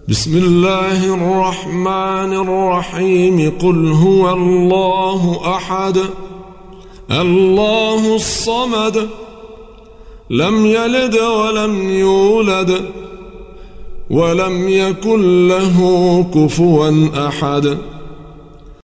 بسم الله الرحمن الرحيم. قل هو الله أحد الله الصمد لم يلد ولم يولد ولم يكن له كفوا أحد.